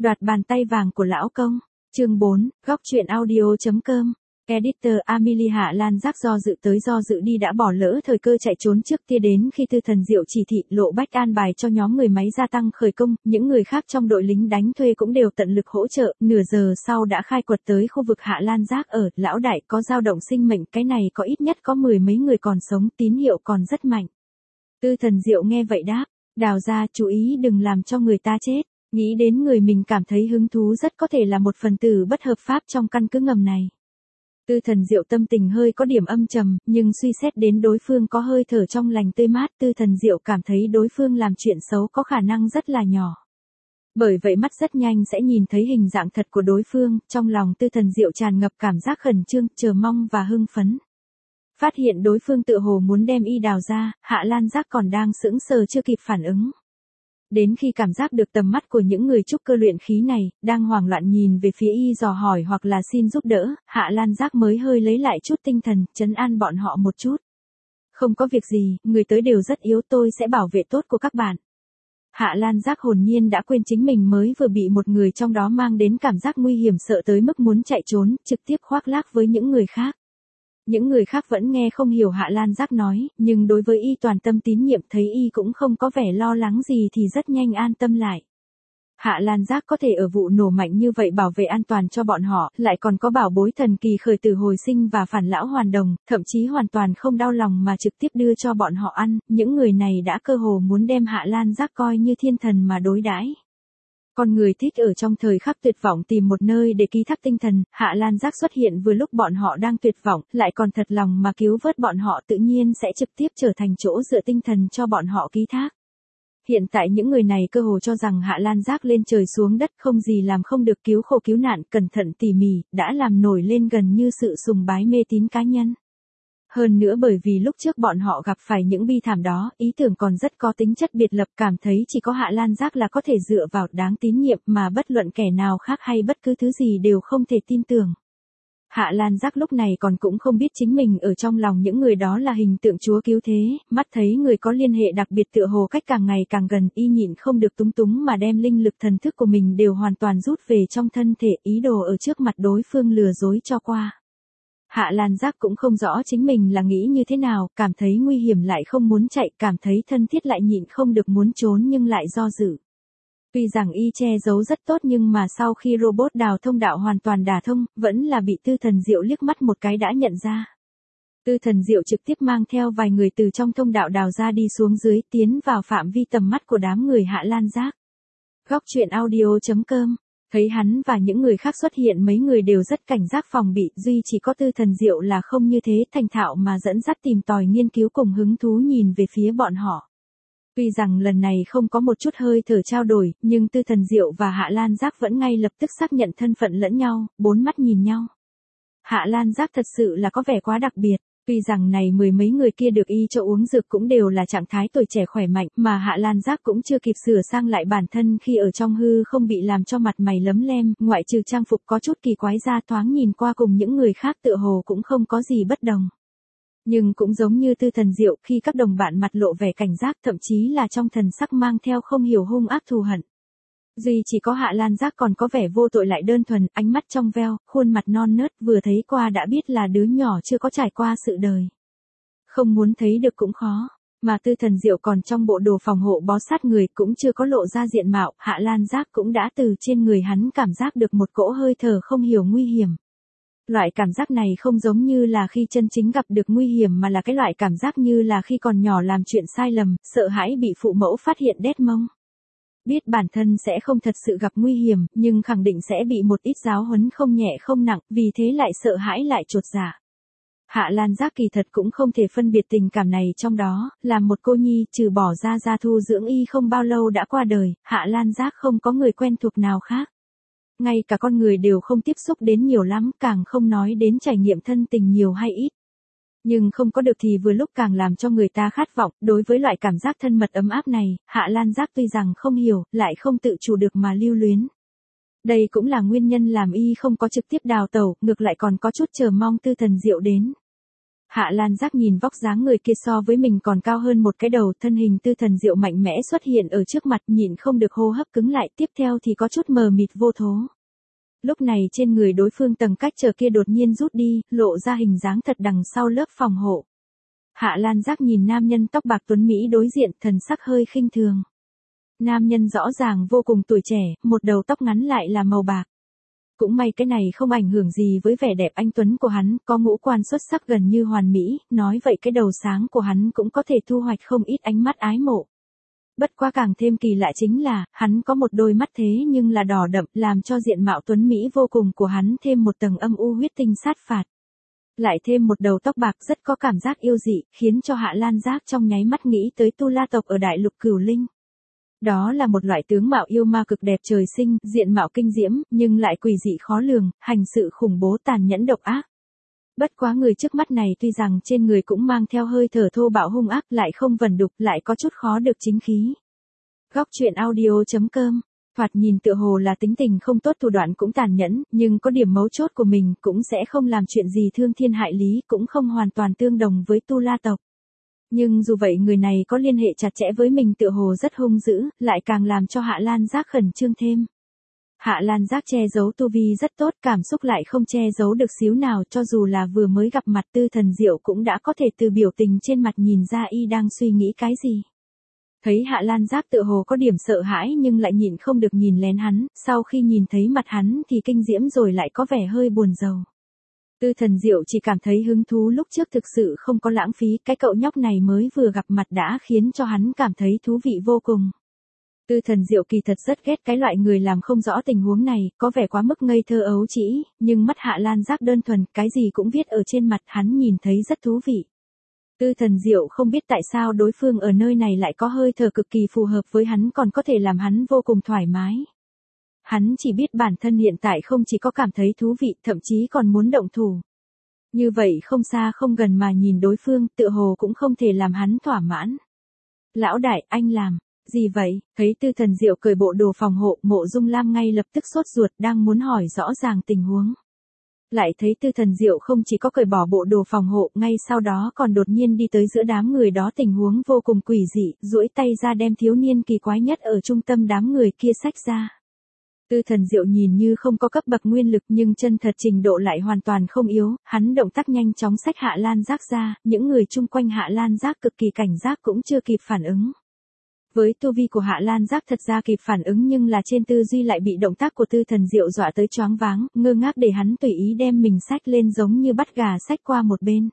Đoạt bàn tay vàng của lão công. Chương 4, góc truyện audio.com. Editor Amelie Hạ Lan Giác do dự tới do dự đi đã bỏ lỡ thời cơ chạy trốn trước tia đến khi Tư Thần Diệu chỉ thị Lộ Bách an bài cho nhóm người máy gia tăng khởi công, những người khác trong đội lính đánh thuê cũng đều tận lực hỗ trợ, nửa giờ sau đã khai quật tới khu vực Hạ Lan Giác ở, lão đại có dao động sinh mệnh, cái này có ít nhất có 10 mấy người còn sống, tín hiệu còn rất mạnh. Tư Thần Diệu nghe vậy đáp, đào ra chú ý đừng làm cho người ta chết. Nghĩ đến người mình cảm thấy hứng thú rất có thể là một phần tử bất hợp pháp trong căn cứ ngầm này. Tư Thần Diệu tâm tình hơi có điểm âm trầm, nhưng suy xét đến đối phương có hơi thở trong lành tươi mát, Tư Thần Diệu cảm thấy đối phương làm chuyện xấu có khả năng rất là nhỏ. Bởi vậy mắt rất nhanh sẽ nhìn thấy hình dạng thật của đối phương, trong lòng Tư Thần Diệu tràn ngập cảm giác khẩn trương, chờ mong và hưng phấn. Phát hiện đối phương tựa hồ muốn đem y đào ra, Hạ Lan Giác còn đang sững sờ chưa kịp phản ứng. Đến khi cảm giác được tầm mắt của những người trúc cơ luyện khí này, đang hoảng loạn nhìn về phía y dò hỏi hoặc là xin giúp đỡ, Hạ Lan Giác mới hơi lấy lại chút tinh thần, trấn an bọn họ một chút. Không có việc gì, người tới đều rất yếu, tôi sẽ bảo vệ tốt của các bạn. Hạ Lan Giác hồn nhiên đã quên chính mình mới vừa bị một người trong đó mang đến cảm giác nguy hiểm sợ tới mức muốn chạy trốn, trực tiếp khoác lác với những người khác. Những người khác vẫn nghe không hiểu Hạ Lan Giác nói, nhưng đối với y toàn tâm tín nhiệm, thấy y cũng không có vẻ lo lắng gì thì rất nhanh an tâm lại. Hạ Lan Giác có thể ở vụ nổ mạnh như vậy bảo vệ an toàn cho bọn họ, lại còn có bảo bối thần kỳ khởi tử hồi sinh và phản lão hoàn đồng, thậm chí hoàn toàn không đau lòng mà trực tiếp đưa cho bọn họ ăn, những người này đã cơ hồ muốn đem Hạ Lan Giác coi như thiên thần mà đối đãi. Con người thích ở trong thời khắc tuyệt vọng tìm một nơi để ký thác tinh thần, Hạ Lan Giác xuất hiện vừa lúc bọn họ đang tuyệt vọng, lại còn thật lòng mà cứu vớt bọn họ, tự nhiên sẽ trực tiếp trở thành chỗ dựa tinh thần cho bọn họ ký thác. Hiện tại những người này cơ hồ cho rằng Hạ Lan Giác lên trời xuống đất không gì làm không được, cứu khổ cứu nạn, cẩn thận tỉ mỉ, đã làm nổi lên gần như sự sùng bái mê tín cá nhân. Hơn nữa bởi vì lúc trước bọn họ gặp phải những bi thảm đó, ý tưởng còn rất có tính chất biệt lập, cảm thấy chỉ có Hạ Lan Giác là có thể dựa vào, đáng tín nhiệm, mà bất luận kẻ nào khác hay bất cứ thứ gì đều không thể tin tưởng. Hạ Lan Giác lúc này còn cũng không biết chính mình ở trong lòng những người đó là hình tượng chúa cứu thế, mắt thấy người có liên hệ đặc biệt tựa hồ cách càng ngày càng gần, y nhịn không được túng túng mà đem linh lực thần thức của mình đều hoàn toàn rút về trong thân thể, ý đồ ở trước mặt đối phương lừa dối cho qua. Hạ Lan Giác cũng không rõ chính mình là nghĩ như thế nào, cảm thấy nguy hiểm lại không muốn chạy, cảm thấy thân thiết lại nhịn không được muốn trốn nhưng lại do dự. Tuy rằng y che giấu rất tốt nhưng mà sau khi robot đào thông đạo hoàn toàn đả thông, vẫn là bị Tư Thần Diệu liếc mắt một cái đã nhận ra. Tư Thần Diệu trực tiếp mang theo vài người từ trong thông đạo đào ra đi xuống dưới, tiến vào phạm vi tầm mắt của đám người Hạ Lan Giác. Góc truyện audio.com. Thấy hắn và những người khác xuất hiện, mấy người đều rất cảnh giác phòng bị, duy chỉ có Tư Thần Diệu là không như thế, thành thạo mà dẫn dắt tìm tòi nghiên cứu cùng hứng thú nhìn về phía bọn họ. Tuy rằng lần này không có một chút hơi thở trao đổi, nhưng Tư Thần Diệu và Hạ Lan Giác vẫn ngay lập tức xác nhận thân phận lẫn nhau, bốn mắt nhìn nhau. Hạ Lan Giác thật sự là có vẻ quá đặc biệt. Tuy rằng này mười mấy người kia được y cho uống dược cũng đều là trạng thái tuổi trẻ khỏe mạnh, mà Hạ Lan Giác cũng chưa kịp sửa sang lại bản thân khi ở trong hư không bị làm cho mặt mày lấm lem, ngoại trừ trang phục có chút kỳ quái ra, thoáng nhìn qua cùng những người khác tựa hồ cũng không có gì bất đồng. Nhưng cũng giống như Tư Thần Diệu, khi các đồng bạn mặt lộ vẻ cảnh giác, thậm chí là trong thần sắc mang theo không hiểu hung ác thù hận. Duy chỉ có Hạ Lan Giác còn có vẻ vô tội lại đơn thuần, ánh mắt trong veo, khuôn mặt non nớt, vừa thấy qua đã biết là đứa nhỏ chưa có trải qua sự đời. Không muốn thấy được cũng khó, mà Tư Thần Diệu còn trong bộ đồ phòng hộ bó sát người, cũng chưa có lộ ra diện mạo, Hạ Lan Giác cũng đã từ trên người hắn cảm giác được một cỗ hơi thở không hiểu nguy hiểm. Loại cảm giác này không giống như là khi chân chính gặp được nguy hiểm mà là cái loại cảm giác như là khi còn nhỏ làm chuyện sai lầm, sợ hãi bị phụ mẫu phát hiện đét mông. Biết bản thân sẽ không thật sự gặp nguy hiểm, nhưng khẳng định sẽ bị một ít giáo huấn không nhẹ không nặng, vì thế lại sợ hãi lại chột dạ. Hạ Lan Giác kỳ thật cũng không thể phân biệt tình cảm này trong đó, làm một cô nhi, trừ bỏ ra Gia Thu dưỡng y không bao lâu đã qua đời, Hạ Lan Giác không có người quen thuộc nào khác. Ngay cả con người đều không tiếp xúc đến nhiều lắm, càng không nói đến trải nghiệm thân tình nhiều hay ít. Nhưng không có được thì vừa lúc càng làm cho người ta khát vọng, đối với loại cảm giác thân mật ấm áp này, Hạ Lan Giác tuy rằng không hiểu, lại không tự chủ được mà lưu luyến. Đây cũng là nguyên nhân làm y không có trực tiếp đào tẩu, ngược lại còn có chút chờ mong Tư Thần Diệu đến. Hạ Lan Giác nhìn vóc dáng người kia so với mình còn cao hơn một cái đầu, thân hình Tư Thần Diệu mạnh mẽ xuất hiện ở trước mặt, nhịn không được hô hấp cứng lại, tiếp theo thì có chút mờ mịt vô thố. Lúc này trên người đối phương tầng cách trở kia đột nhiên rút đi, lộ ra hình dáng thật đằng sau lớp phòng hộ. Hạ Lan Giác nhìn nam nhân tóc bạc tuấn Mỹ đối diện, thần sắc hơi khinh thường. Nam nhân rõ ràng vô cùng tuổi trẻ, một đầu tóc ngắn lại là màu bạc. Cũng may cái này không ảnh hưởng gì với vẻ đẹp anh tuấn của hắn, có ngũ quan xuất sắc gần như hoàn mỹ, nói vậy cái đầu sáng của hắn cũng có thể thu hoạch không ít ánh mắt ái mộ. Bất quá càng thêm kỳ lạ chính là, hắn có một đôi mắt thế nhưng là đỏ đậm, làm cho diện mạo tuấn Mỹ vô cùng của hắn thêm một tầng âm u huyết tinh sát phạt. Lại thêm một đầu tóc bạc rất có cảm giác yêu dị, khiến cho Hạ Lan Giác trong nháy mắt nghĩ tới Tu La tộc ở đại lục Cửu Linh. Đó là một loại tướng mạo yêu ma cực đẹp trời sinh, diện mạo kinh diễm, nhưng lại quỷ dị khó lường, hành sự khủng bố tàn nhẫn độc ác. Bất quá người trước mắt này tuy rằng trên người cũng mang theo hơi thở thô bạo hung ác, lại không vần đục, lại có chút khó được chính khí. Góc truyện audio.com. Thoạt nhìn tựa hồ là tính tình không tốt, thủ đoạn cũng tàn nhẫn, nhưng có điểm mấu chốt của mình cũng sẽ không làm chuyện gì thương thiên hại lý, cũng không hoàn toàn tương đồng với Tu La tộc. Nhưng dù vậy người này có liên hệ chặt chẽ với mình tựa hồ rất hung dữ, lại càng làm cho Hạ Lan Giác khẩn trương thêm. Hạ Lan Giác che giấu tu vi rất tốt, cảm xúc lại không che giấu được xíu nào, cho dù là vừa mới gặp mặt Tư Thần Diệu cũng đã có thể từ biểu tình trên mặt nhìn ra y đang suy nghĩ cái gì. Thấy Hạ Lan Giác tựa hồ có điểm sợ hãi nhưng lại nhịn không được nhìn lén hắn, sau khi nhìn thấy mặt hắn thì kinh diễm rồi lại có vẻ hơi buồn rầu. Tư Thần Diệu chỉ cảm thấy hứng thú lúc trước thực sự không có lãng phí, cái cậu nhóc này mới vừa gặp mặt đã khiến cho hắn cảm thấy thú vị vô cùng. Tư Thần Diệu kỳ thật rất ghét cái loại người làm không rõ tình huống này, có vẻ quá mức ngây thơ ấu trĩ, nhưng mắt Hạ Lan Giác đơn thuần, cái gì cũng viết ở trên mặt, hắn nhìn thấy rất thú vị. Tư Thần Diệu không biết tại sao đối phương ở nơi này lại có hơi thở cực kỳ phù hợp với hắn, còn có thể làm hắn vô cùng thoải mái. Hắn chỉ biết bản thân hiện tại không chỉ có cảm thấy thú vị, thậm chí còn muốn động thủ. Như vậy không xa không gần mà nhìn đối phương, tựa hồ cũng không thể làm hắn thỏa mãn. Lão đại, anh làm gì vậy? Thấy Tư Thần Diệu cởi bộ đồ phòng hộ, Mộ Dung Lam ngay lập tức sốt ruột, đang muốn hỏi rõ ràng tình huống. Lại thấy Tư Thần Diệu không chỉ có cởi bỏ bộ đồ phòng hộ, ngay sau đó còn đột nhiên đi tới giữa đám người đó, tình huống vô cùng quỷ dị, duỗi tay ra đem thiếu niên kỳ quái nhất ở trung tâm đám người kia xách ra. Tư Thần Diệu nhìn như không có cấp bậc nguyên lực nhưng chân thật trình độ lại hoàn toàn không yếu, hắn động tác nhanh chóng xách Hạ Lan Giác ra, những người chung quanh Hạ Lan Giác cực kỳ cảnh giác cũng chưa kịp phản ứng. Với tu vi của Hạ Lan Giác thật ra kịp phản ứng nhưng là trên tư duy lại bị động tác của Tư Thần Diệu dọa tới choáng váng, ngơ ngác để hắn tùy ý đem mình xách lên giống như bắt gà xách qua một bên.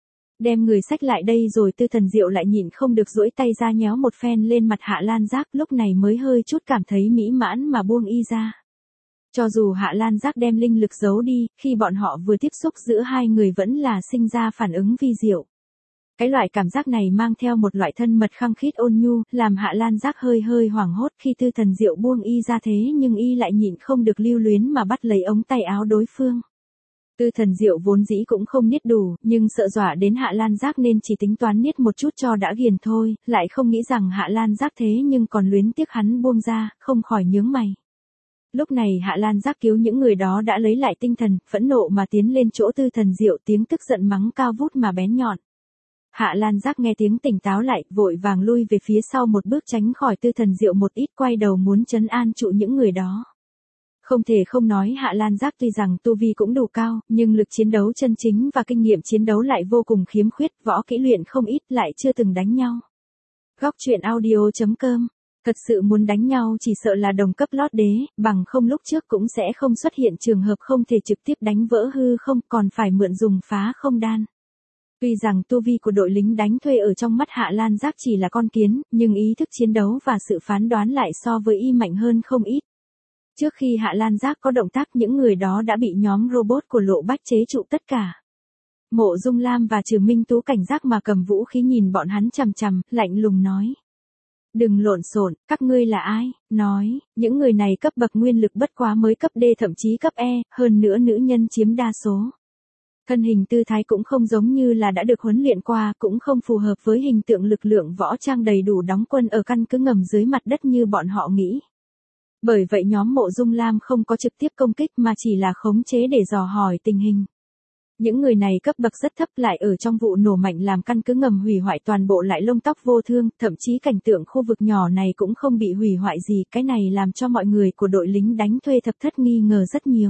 Đem người xách lại đây rồi Tư Thần Diệu lại nhịn không được duỗi tay ra nhéo một phen lên mặt Hạ Lan Giác, lúc này mới hơi chút cảm thấy mỹ mãn mà buông y ra. Cho dù Hạ Lan Giác đem linh lực giấu đi, khi bọn họ vừa tiếp xúc giữa hai người vẫn là sinh ra phản ứng vi diệu. Cái loại cảm giác này mang theo một loại thân mật khăng khít ôn nhu, làm Hạ Lan Giác hơi hơi hoảng hốt khi Tư Thần Diệu buông y ra, thế nhưng y lại nhịn không được lưu luyến mà bắt lấy ống tay áo đối phương. Tư Thần Diệu vốn dĩ cũng không niết đủ, nhưng sợ dọa đến Hạ Lan Giác nên chỉ tính toán niết một chút cho đã ghiền thôi, lại không nghĩ rằng Hạ Lan Giác thế nhưng còn luyến tiếc hắn buông ra, không khỏi nhướng mày. Lúc này Hạ Lan Giác cứu những người đó đã lấy lại tinh thần, phẫn nộ mà tiến lên chỗ Tư Thần Diệu, tiếng tức giận mắng cao vút mà bén nhọn. Hạ Lan Giác nghe tiếng tỉnh táo lại, vội vàng lui về phía sau một bước tránh khỏi Tư Thần Diệu một ít, quay đầu muốn trấn an trụ những người đó. Không thể không nói Hạ Lan Giác tuy rằng tu vi cũng đủ cao, nhưng lực chiến đấu chân chính và kinh nghiệm chiến đấu lại vô cùng khiếm khuyết, võ kỹ luyện không ít, lại chưa từng đánh nhau. Góc truyện audio.com. Thật sự muốn đánh nhau chỉ sợ là đồng cấp lót đế, bằng không lúc trước cũng sẽ không xuất hiện trường hợp không thể trực tiếp đánh vỡ hư không, còn phải mượn dùng phá không đan. Tuy rằng tu vi của đội lính đánh thuê ở trong mắt Hạ Lan Giác chỉ là con kiến, nhưng ý thức chiến đấu và sự phán đoán lại so với y mạnh hơn không ít. Trước khi Hạ Lan Giác có động tác, những người đó đã bị nhóm robot của Lộ Bách chế trụ tất cả. Mộ Dung Lam và Trừ Minh Tú cảnh giác mà cầm vũ khí nhìn bọn hắn chằm chằm, lạnh lùng nói. Đừng lộn xộn, các ngươi là ai? Nói, những người này cấp bậc nguyên lực bất quá mới cấp D thậm chí cấp E, hơn nữa nữ nhân chiếm đa số. Thân hình tư thái cũng không giống như là đã được huấn luyện qua, cũng không phù hợp với hình tượng lực lượng võ trang đầy đủ đóng quân ở căn cứ ngầm dưới mặt đất như bọn họ nghĩ. Bởi vậy nhóm Mộ Dung Lam không có trực tiếp công kích mà chỉ là khống chế để dò hỏi tình hình. Những người này cấp bậc rất thấp lại ở trong vụ nổ mạnh làm căn cứ ngầm hủy hoại toàn bộ lại lông tóc vô thương, thậm chí cảnh tượng khu vực nhỏ này cũng không bị hủy hoại gì, cái này làm cho mọi người của đội lính đánh thuê thập thất nghi ngờ rất nhiều.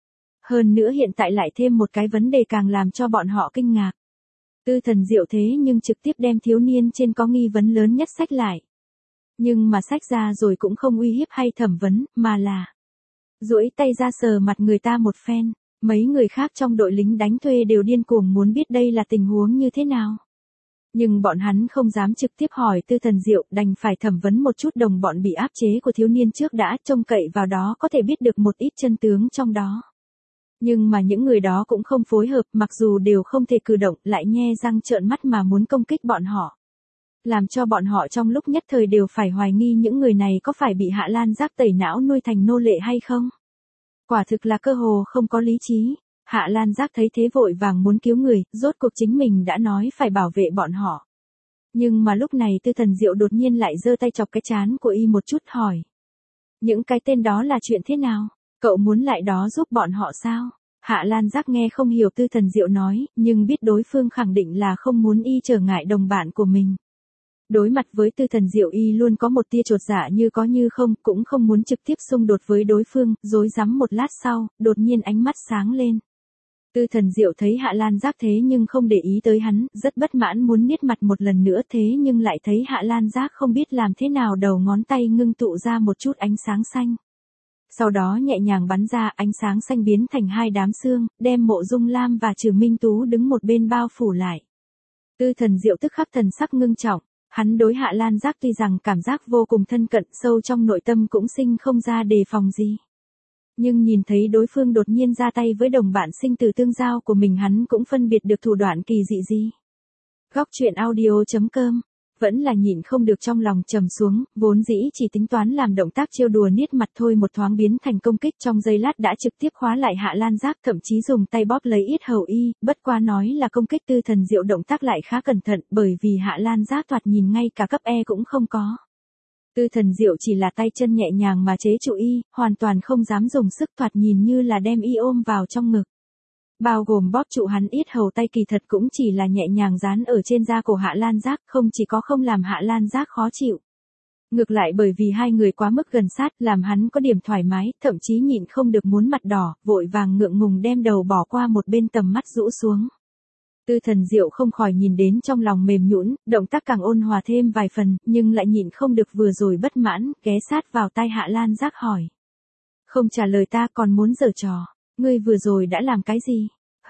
Hơn nữa hiện tại lại thêm một cái vấn đề càng làm cho bọn họ kinh ngạc. Tư Thần Diệu thế nhưng trực tiếp đem thiếu niên trên có nghi vấn lớn nhất xách lại. Nhưng mà xách ra rồi cũng không uy hiếp hay thẩm vấn, mà là duỗi tay ra sờ mặt người ta một phen. Mấy người khác trong đội lính đánh thuê đều điên cuồng muốn biết đây là tình huống như thế nào. Nhưng bọn hắn không dám trực tiếp hỏi Tư Thần Diệu, đành phải thẩm vấn một chút đồng bọn bị áp chế của thiếu niên trước đã, trông cậy vào đó có thể biết được một ít chân tướng trong đó. Nhưng mà những người đó cũng không phối hợp, mặc dù đều không thể cử động, lại nhe răng trợn mắt mà muốn công kích bọn họ. Làm cho bọn họ trong lúc nhất thời đều phải hoài nghi những người này có phải bị Hạ Lan Giác tẩy não nuôi thành nô lệ hay không. Quả thực là cơ hồ không có lý trí. Hạ Lan Giác thấy thế vội vàng muốn cứu người, rốt cuộc chính mình đã nói phải bảo vệ bọn họ. Nhưng mà lúc này Tư Thần Diệu đột nhiên lại giơ tay chọc cái trán của y một chút hỏi. Những cái tên đó là chuyện thế nào? Cậu muốn lại đó giúp bọn họ sao? Hạ Lan Giác nghe không hiểu Tư Thần Diệu nói, nhưng biết đối phương khẳng định là không muốn y trở ngại đồng bạn của mình. Đối mặt với Tư Thần Diệu y luôn có một tia chột dạ như có như không, cũng không muốn trực tiếp xung đột với đối phương, rối rắm một lát sau, đột nhiên ánh mắt sáng lên. Tư Thần Diệu thấy Hạ Lan Giác thế nhưng không để ý tới hắn, rất bất mãn muốn niết mặt một lần nữa thế nhưng lại thấy Hạ Lan Giác không biết làm thế nào đầu ngón tay ngưng tụ ra một chút ánh sáng xanh. Sau đó nhẹ nhàng bắn ra, ánh sáng xanh biến thành hai đám xương, đem Mộ Dung Lam và Trừ Minh Tú đứng một bên bao phủ lại. Tư Thần Diệu tức khắc thần sắc ngưng trọng. Hắn đối Hạ Lan Giác tuy rằng cảm giác vô cùng thân cận, sâu trong nội tâm cũng sinh không ra đề phòng gì. Nhưng nhìn thấy đối phương đột nhiên ra tay với đồng bạn sinh từ tương giao của mình, hắn cũng phân biệt được thủ đoạn kỳ dị gì. Góc truyện audio.com vẫn là nhịn không được trong lòng trầm xuống, vốn dĩ chỉ tính toán làm động tác trêu đùa niết mặt thôi một thoáng biến thành công kích trong giây lát đã trực tiếp khóa lại Hạ Lan Giác, thậm chí dùng tay bóp lấy yết hầu y, bất quá nói là công kích Tư Thần Diệu động tác lại khá cẩn thận bởi vì Hạ Lan Giác thoạt nhìn ngay cả cấp E cũng không có. Tư Thần Diệu chỉ là tay chân nhẹ nhàng mà chế trụ y, hoàn toàn không dám dùng sức, thoạt nhìn như là đem y ôm vào trong ngực. Bao gồm bóp trụ hắn yết hầu tay kỳ thật cũng chỉ là nhẹ nhàng dán ở trên da của Hạ Lan Giác, không chỉ có không làm Hạ Lan Giác khó chịu. Ngược lại bởi vì hai người quá mức gần sát, làm hắn có điểm thoải mái, thậm chí nhịn không được muốn mặt đỏ, vội vàng ngượng ngùng đem đầu bỏ qua một bên, tầm mắt rũ xuống. Tư Thần Diệu không khỏi nhìn đến trong lòng mềm nhũn, động tác càng ôn hòa thêm vài phần, nhưng lại nhịn không được vừa rồi bất mãn, ghé sát vào tai Hạ Lan Giác hỏi. Không trả lời ta còn muốn giở trò. Ngươi vừa rồi đã làm cái gì?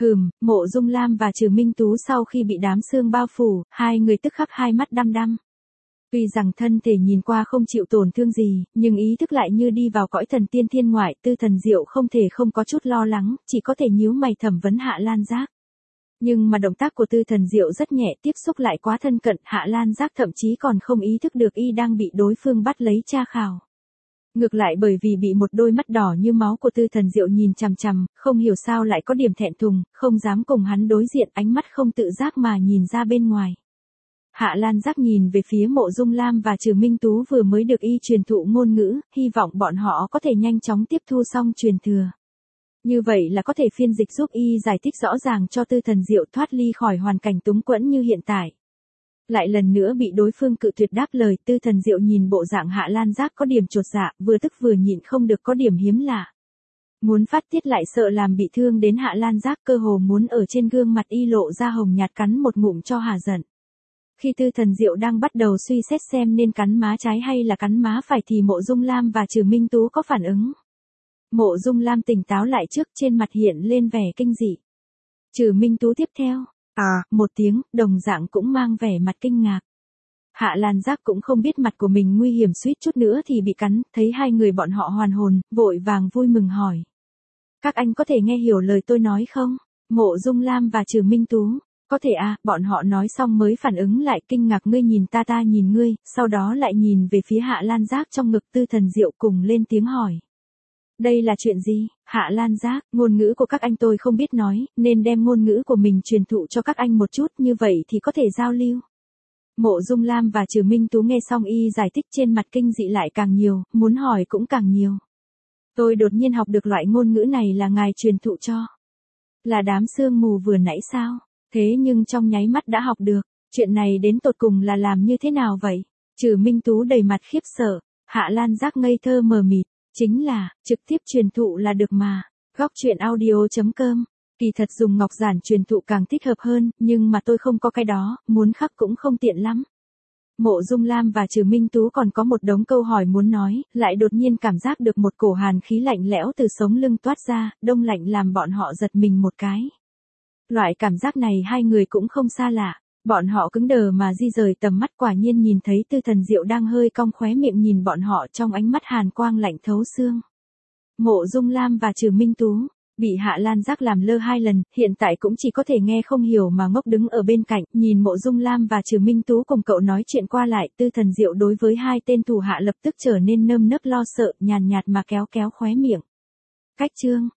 Mộ Dung Lam và Trừ Minh Tú sau khi bị đám xương bao phủ, hai người tức khắc hai mắt đăm đăm. Tuy rằng thân thể nhìn qua không chịu tổn thương gì, nhưng ý thức lại như đi vào cõi thần tiên thiên ngoại, Tư Thần Diệu không thể không có chút lo lắng, chỉ có thể nhíu mày thẩm vấn Hạ Lan Giác. Nhưng mà động tác của Tư Thần Diệu rất nhẹ, tiếp xúc lại quá thân cận, Hạ Lan Giác thậm chí còn không ý thức được y đang bị đối phương bắt lấy tra khảo. Ngược lại bởi vì bị một đôi mắt đỏ như máu của Tư Thần Diệu nhìn chằm chằm, không hiểu sao lại có điểm thẹn thùng, không dám cùng hắn đối diện, ánh mắt không tự giác mà nhìn ra bên ngoài. Hạ Lan Giác nhìn về phía Mộ Dung Lam và Trừ Minh Tú vừa mới được y truyền thụ ngôn ngữ, hy vọng bọn họ có thể nhanh chóng tiếp thu xong truyền thừa. Như vậy là có thể phiên dịch giúp y giải thích rõ ràng cho Tư Thần Diệu thoát ly khỏi hoàn cảnh túng quẫn như hiện tại. Lại lần nữa bị đối phương cự tuyệt đáp lời, Tư Thần Diệu nhìn bộ dạng Hạ Lan Giác có điểm chột dạ, vừa tức vừa nhịn không được có điểm hiếm lạ. Muốn phát tiết lại sợ làm bị thương đến Hạ Lan Giác, cơ hồ muốn ở trên gương mặt y lộ ra hồng nhạt cắn một ngụm cho hả giận. Khi Tư Thần Diệu đang bắt đầu suy xét xem nên cắn má trái hay là cắn má phải thì Mộ Dung Lam và Trừ Minh Tú có phản ứng. Mộ Dung Lam tỉnh táo lại trước, trên mặt hiện lên vẻ kinh dị. Trừ Minh Tú tiếp theo, một tiếng, đồng dạng cũng mang vẻ mặt kinh ngạc. Hạ Lan Giác cũng không biết mặt của mình nguy hiểm suýt chút nữa thì bị cắn, thấy hai người bọn họ hoàn hồn, vội vàng vui mừng hỏi. Các anh có thể nghe hiểu lời tôi nói không? Mộ Dung Lam và Trừ Minh Tú. Có thể bọn họ nói xong mới phản ứng lại, kinh ngạc, ngươi nhìn ta, ta nhìn ngươi, sau đó lại nhìn về phía Hạ Lan Giác trong ngực Tư Thần Diệu cùng lên tiếng hỏi. Đây là chuyện gì? Hạ Lan Giác, ngôn ngữ của các anh tôi không biết nói, nên đem ngôn ngữ của mình truyền thụ cho các anh một chút, như vậy thì có thể giao lưu. Mộ Dung Lam và Trừ Minh Tú nghe xong y giải thích, trên mặt kinh dị lại càng nhiều, muốn hỏi cũng càng nhiều. Tôi đột nhiên học được loại ngôn ngữ này là ngài truyền thụ cho. Là đám sương mù vừa nãy sao? Thế nhưng trong nháy mắt đã học được, chuyện này đến tột cùng là làm như thế nào vậy? Trừ Minh Tú đầy mặt khiếp sợ, Hạ Lan Giác ngây thơ mờ mịt, chính là, trực tiếp truyền thụ là được mà. Góc truyện audio.com. Kỳ thật dùng ngọc giản truyền thụ càng thích hợp hơn, nhưng mà tôi không có cái đó, muốn khắc cũng không tiện lắm. Mộ Dung Lam và Trừ Minh Tú còn có một đống câu hỏi muốn nói, lại đột nhiên cảm giác được một cổ hàn khí lạnh lẽo từ sống lưng toát ra, đông lạnh làm bọn họ giật mình một cái. Loại cảm giác này hai người cũng không xa lạ, bọn họ cứng đờ mà di rời tầm mắt, quả nhiên nhìn thấy Tư Thần Diệu đang hơi cong khóe miệng nhìn bọn họ trong ánh mắt hàn quang lạnh thấu xương. Mộ Dung Lam và Trừ Minh Tú bị Hạ Lan Giác làm lơ 2 lần, hiện tại cũng chỉ có thể nghe không hiểu mà ngốc đứng ở bên cạnh, nhìn Mộ Dung Lam và Trừ Minh Tú cùng cậu nói chuyện qua lại. Tư Thần Diệu đối với 2 tên thủ hạ lập tức trở nên nơm nớp lo sợ, nhàn nhạt mà kéo kéo khóe miệng. Cách chương